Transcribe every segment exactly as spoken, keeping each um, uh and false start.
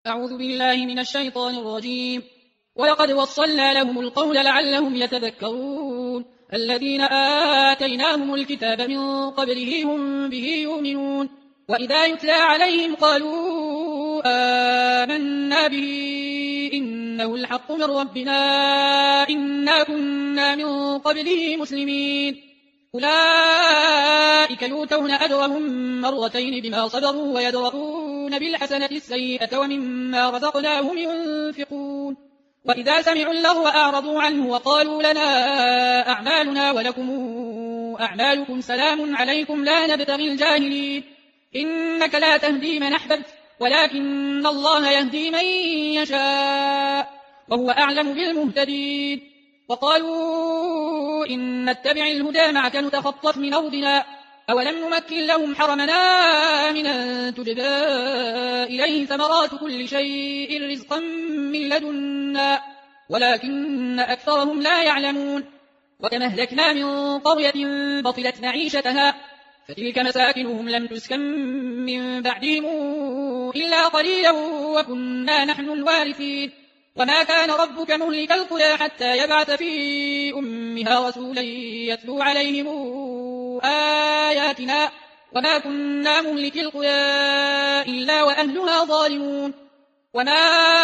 أعوذ بالله من الشيطان الرجيم. ولقد وصلنا لهم القول لعلهم يتذكرون. الذين آتيناهم الكتاب من قبله هم به يؤمنون. وإذا يتلى عليهم قالوا آمنا به إنه الحق من ربنا إنا كنا من قبله مسلمين. أولئك يؤتون أجرهم مرتين بما صبروا ويدرؤون بالحسنة السيئة ومما رزقناهم ينفقون. وإذا سمعوا اللغو أعرضوا عنه وقالوا لنا أعمالنا ولكم أعمالكم سلام عليكم لا نبتغي الجاهلين. إنك لا تهدي من أحببت ولكن الله يهدي من يشاء وهو أعلم بالمهتدين. وقالوا إن نتبع الهدى معك نتخطف من أرضنا أولم نمكن لهم حرمنا آمنا تجبى إليه ثمرات كل شيء رزقا من لدنا ولكن أكثرهم لا يعلمون. وكما أهلكنا من قرية بطلت معيشتها فتلك مساكنهم لم تسكن من بعدهم إلا قليلا وكنا نحن الوارثين. وما كان ربك مهلك القرى حتى يبعث في أمها رسولا يتلو عليهم آياتنا وما كنا مهلك القرى إلا وأهلها ظالمون. وما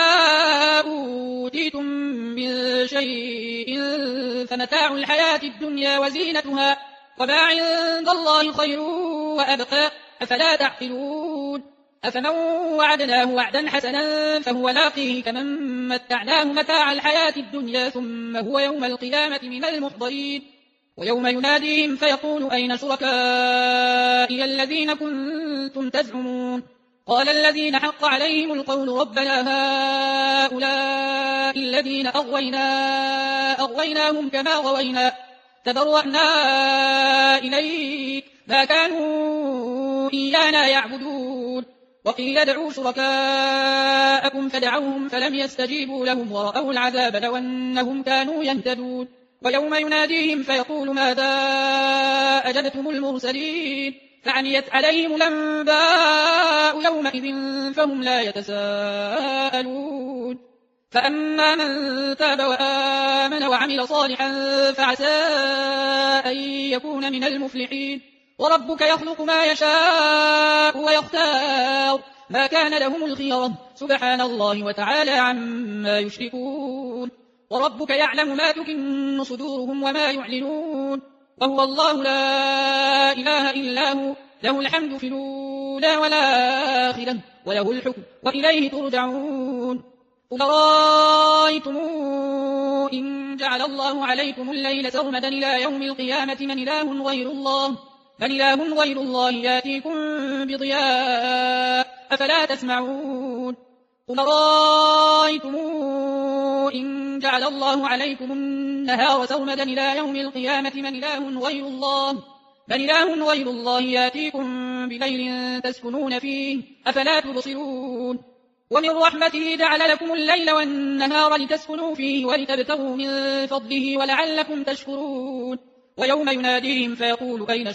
أوتيتم من شيء فمتاع الحياة الدنيا وزينتها وما عند الله خير وأبقى أفلا تعقلون. أفمن وعدناه وعدا حسنا فهو لاقيه كمن متعناه متاع الحياة الدنيا ثم هو يوم القيامة من المحضرين. ويوم يناديهم فيقول أين شركائي الذين كنتم تزعمون. قال الذين حق عليهم القول ربنا هؤلاء الذين أغوينا أغويناهم كما غوينا تبرأنا إليك ما كانوا إيانا يعبدون. وقيل ادعوا شركاءكم فدعوهم فلم يستجيبوا لهم ورأوا العذاب لو أنهم كانوا يهتدون. ويوم يناديهم فيقول ماذا أجبتم المرسلين فعميت عليهم الأنباء يومئذ فهم لا يتساءلون. فأما من تاب وآمن وعمل صالحا فعسى أن يكون من المفلحين. وربك يخلق ما يشاء ويختار ما كان لهم الخيرة سبحان الله وتعالى عما يشركون. وربك يعلم ما تكن صدورهم وما يعلنون. وهو الله لا إله إلا هو له الحمد في الأولى والآخرة وله الحكم وإليه ترجعون. قل رأيتم إن جعل الله عليكم الليل سرمدا إلى يوم القيامة من إله غير الله من إله غير الله ياتيكم بضياء أفلا تسمعون. قل رأيتم إن جعل الله عليكم النهار سرمدا إلى يوم القيامة من إله غير الله من إله غير الله ياتيكم بليل تسكنون فيه أفلا تبصرون. ومن رحمته جعل لكم الليل والنهار لتسكنوا فيه ولتبتغوا من فضله ولعلكم تشكرون. ويوم يناديهم فيقول أين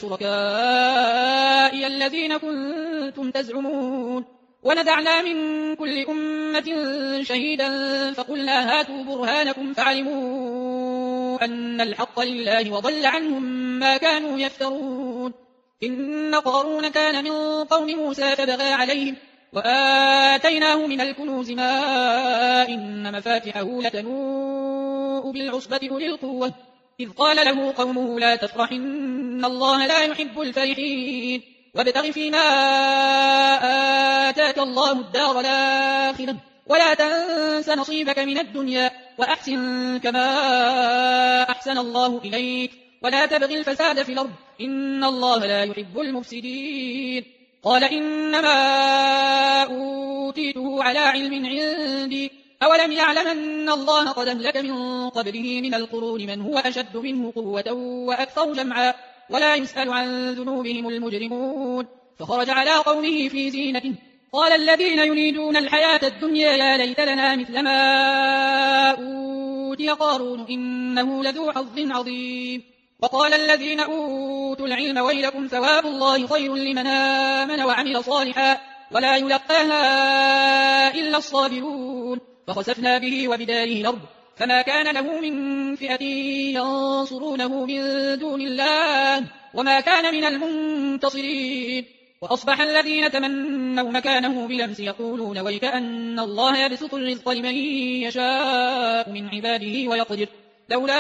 شركائي الذين كنتم تزعمون. ونزعنا من كل أمة شهيدا فقلنا هاتوا برهانكم فعلموا أن الحق لله وضل عنهم ما كانوا يفترون. إن قارون كان من قوم موسى فبغى عليهم وآتيناه من الكنوز ما إن مفاتحه لتنوء بالعصبة أولي القوة إذ قال له قومه لا تفرح إن الله لا يحب الفرحين. وابتغ فيما آتاك الله الدار الآخرة ولا تنس نصيبك من الدنيا وأحسن كما أحسن الله إليك ولا تبغ الفساد في الأرض إن الله لا يحب المفسدين. قال إنما أوتيته على علم عندي أولم يعلم أن الله قد أهلك من قبله من القرون من هو أشد منه قوة وأكثر جمعا ولا يسأل عن ذنوبهم المجرمون. فخرج على قومه في زينته قال الذين يريدون الحياة الدنيا يا ليت لنا مثل ما أوتي قارون إنه لذو حظ عظيم. وقال الذين أوتوا العلم ويلكم ثواب الله خير لمن آمن وعمل صالحا ولا يلقاها إلا الصابرون فخسفنا به وبداره الأرض فما كان له من فئة ينصرونه من دون الله وما كان من المنتصرين وأصبح الذين تمنوا مكانه بالأمس يقولون ويكأن الله يبسط الرزق لمن يشاء من عباده ويقدر لولا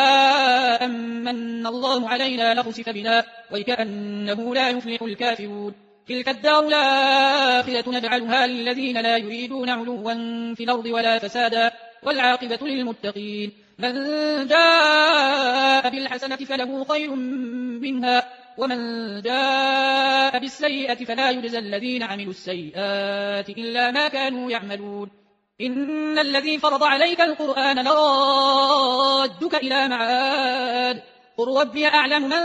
أمن الله علينا لخسف بنا ويكأنه لا يفلح الكافرون تلك الدار الآخرة نجعلها للذين لا يريدون علوا في الأرض ولا فسادا والعاقبة للمتقين من جاء بالحسنة فله خير منها ومن جاء بالسيئة فلا يجزى الذين عملوا السيئات إلا ما كانوا يعملون إن الذي فرض عليك القرآن لرادك إلى معاد قل ربي أعلم من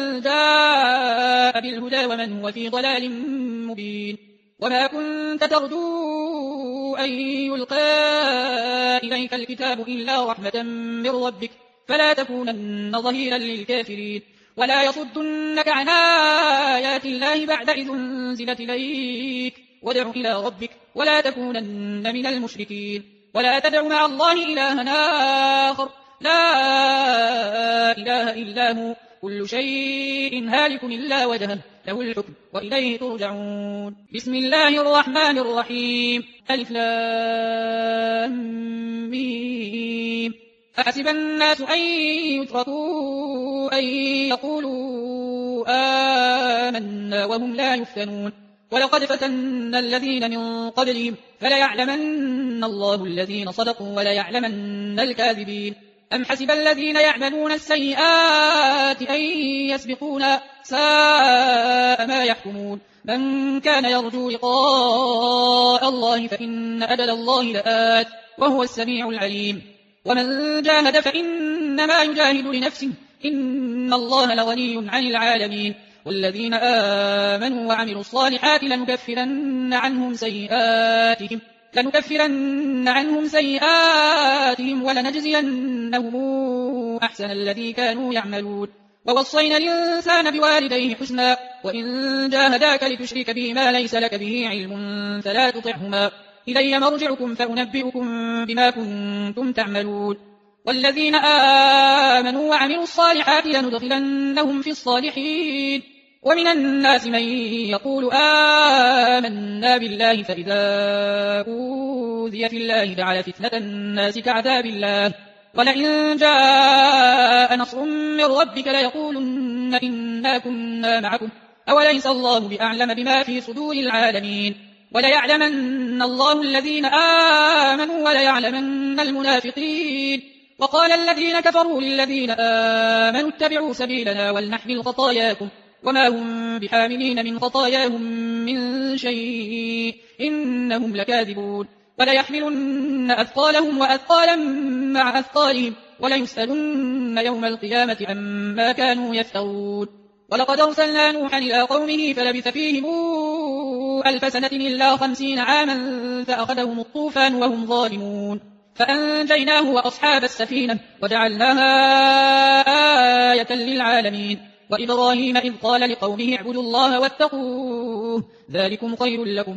جاء بالهدى ومن هو في ضلال مبين وما كنت ترجو أن يلقى إليك الكتاب إلا رحمة من ربك فلا تكونن ظهيرا للكافرين ولا يصدنك عن آيات الله بعد إذ أنزلت إليك وادع إلى ربك ولا تكونن من المشركين ولا تدع مع الله إلها آخر لا إله إلا هو كل شيء هالك إلا وجهه له الحكم وإليه ترجعون بسم الله الرحمن الرحيم ألف لام ميم أحسب الناس أن يتركوا أن يقولوا آمنا وهم لا يفتنون ولقد فتنا الذين من قبلهم فليعلمن الله الذين صدقوا وليعلمن الكاذبين أم حسب الذين يعملون السيئات أن يسبقونا ساء ما يحكمون من كان يرجو لقاء الله فإن أجل الله لآت وهو السميع العليم ومن جاهد فإنما يجاهد لنفسه إن الله لغني عن العالمين والذين آمنوا وعملوا الصالحات لنكفرن عنهم سيئاتهم لنكفرن عنهم سيئاتهم ولنجزينهم أحسن الذي كانوا يعملون ووصينا الإنسان بوالديه حسنا وإن جاهداك لتشرك به ما ليس لك به علم فلا تطعهما إلي مرجعكم فأنبئكم بما كنتم تعملون والذين آمنوا وعملوا الصالحات لندخلنهم في الصالحين ومن الناس من يقول آمنا بالله فإذا أوذي في الله جعل فتنة الناس كعذاب الله ولئن جاء نصر من ربك ليقولن إنا كنا معكم أوليس الله بأعلم بما في صدور العالمين وليعلمن الله الذين آمنوا وليعلمن المنافقين وقال الذين كفروا للذين آمنوا اتبعوا سبيلنا ولنحمل خطاياكم وما هم بحاملين من خطاياهم من شيء إنهم لكاذبون وليحملن أثقالهم وأثقالا مع أثقالهم وليسألن يوم القيامة عما كانوا يفترون ولقد أرسلنا نوحا إلى قومه فلبث فيهم ألف سنة إلا خمسين عاما فأخذهم الطوفان وهم ظالمون فأنجيناه وأصحاب السفينة وجعلناها آية للعالمين وإبراهيم إذ قال لقومه اعبدوا الله واتقوه ذلكم خير لكم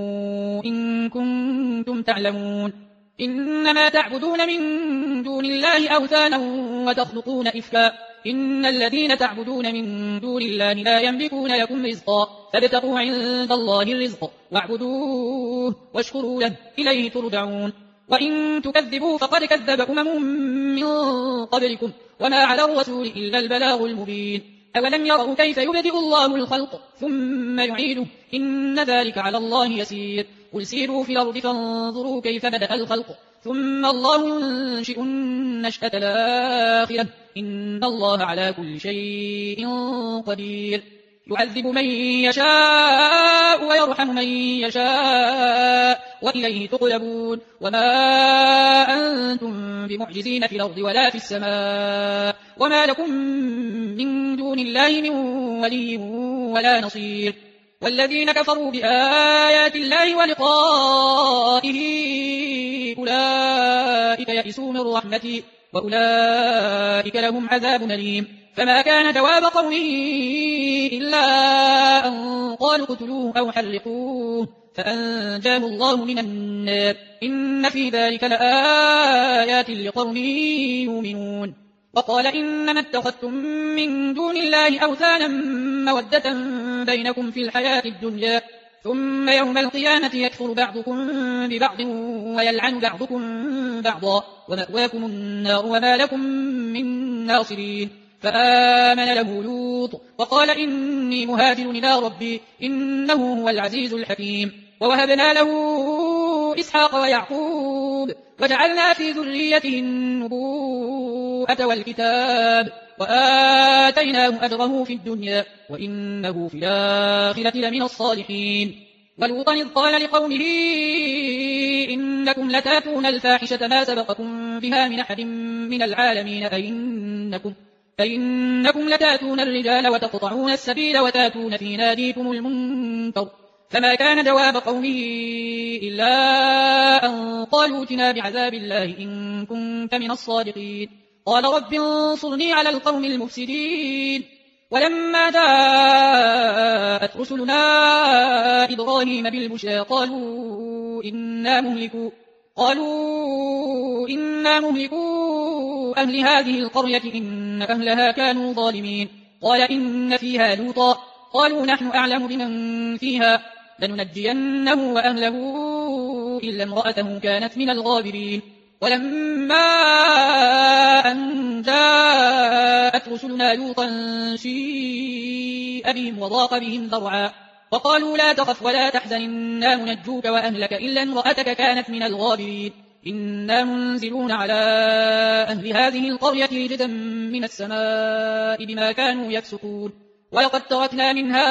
إن كنتم تعلمون إنما تعبدون من دون الله أوثانا وتخلقون إفكا إن الذين تعبدون من دون الله لا يملكون لكم رزقا فابتغوا عند الله الرزق واعبدوه واشكروا له إليه ترجعون وإن تكذبوا فقد كذب أمم من قبلكم وما على الرسول إلا البلاغ المبين أولم يروا كيف يبدئ الله الخلق ثم يعيده إن ذلك على الله يسير قل سيروا في الأرض فانظروا كيف بدأ الخلق ثم الله ينشئ النشأة الآخرة إن الله على كل شيء قدير يعذب من يشاء ويرحم من يشاء وإليه تقلبون وما أنتم بمعجزين في الأرض ولا في السماء وما لكم من دون الله من ولي ولا نصير والذين كفروا بآيات الله ولقائه أولئك يئسوا من رحمتي وأولئك لهم عذاب أليم فما كان جواب قومه إلا أن قالوا اقتلوه أو حرقوه فأنجاه الله من النار إن في ذلك لآيات لقوم يؤمنون وقال إنما اتخذتم من دون الله أوثانا مودة بينكم في الحياة الدنيا ثم يوم القيامة يكفر بعضكم ببعض ويلعن بعضكم بعضا ومأواكم النار وما لكم من ناصرين فآمن له لوط وقال إني مهاجر إلى ربي إنه هو العزيز الحكيم ووهبنا له إسحاق ويعقوب وجعلنا في ذريته النبوءة والكتاب وآتيناه أجره في الدنيا وإنه في الآخرة لمن الصالحين ولوطا إذ قال لقومه إنكم لتاتون الفاحشة ما سبقكم بها من أحد من العالمين أئنكم فإنكم لتاتون الرجال وتقطعون السبيل وتاتون في ناديكم المنكر فما كان جواب قومه إلا أن قالوا ائتنا بعذاب الله إن كنت من الصادقين قال رب انصرني على القوم المفسدين ولما جاءت رسلنا إبراهيم بالبشرى قالوا إنا مهلكوا قالوا إنا مهلكوا أهل هذه القرية إن أهلها كانوا ظالمين قال إن فيها لوطا قالوا نحن أعلم بمن فيها لننجينه وأهله إلا امرأته كانت من الغابرين ولما أن جاءت رسلنا لوطا سيء بهم وضاق بهم ذرعا وقالوا لا تخف ولا تحزن إنا منجوك وأهلك إلا امرأتك كانت من الغابرين إنا منزلون على أهل هذه القرية رجزا من السماء بما كانوا يفسقون ولقد تركنا منها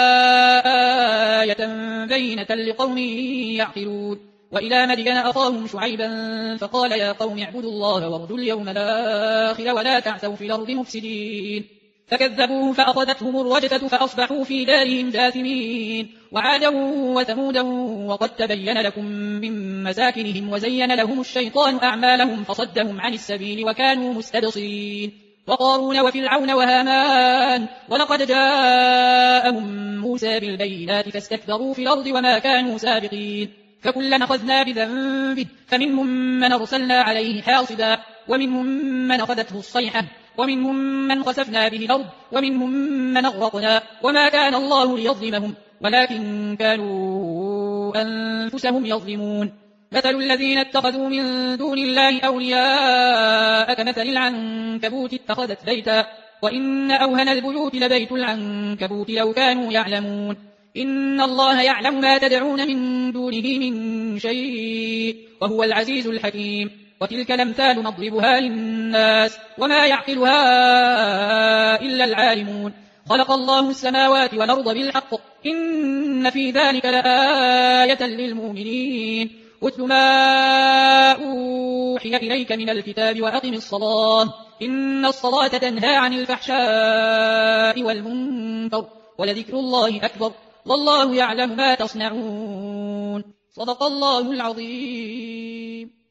آية بينة لقوم يعقلون وإلى مدين أخاهم شعيبا فقال يا قوم اعبدوا الله وارجوا اليوم الآخر ولا تعثوا في الأرض مفسدين فكذبوه فأخذتهم الرجفة فأصبحوا في دارهم جاثمين وعادا وثمودا وقد تبين لكم من مساكنهم وزين لهم الشيطان أعمالهم فصدهم عن السبيل وكانوا مستبصرين وقارون وفرعون وهامان ولقد جاءهم موسى بالبينات فاستكبروا في الأرض وما كانوا سابقين فكلا أخذنا بذنبه فمنهم من أرسلنا عليه حاصبا ومنهم من أخذته الصيحة ومنهم من خسفنا به الأرض ومنهم من أغرقنا وما كان الله ليظلمهم ولكن كانوا أنفسهم يظلمون مثل الذين اتخذوا من دون الله أولياء كمثل العنكبوت اتخذت بيتا وإن أوهن البيوت لبيت العنكبوت لو كانوا يعلمون إن الله يعلم ما تدعون من دونه من شيء وهو العزيز الحكيم وتلك الأمثال نضربها للناس وما يعقلها إلا العالمون خلق الله السماوات والأرض بالحق إن في ذلك لآية للمؤمنين اتل ما أوحي إليك من الكتاب وأقم الصلاة إن الصلاة تنهى عن الفحشاء والمنكر ولذكر الله أكبر والله يعلم ما تصنعون صدق الله العظيم.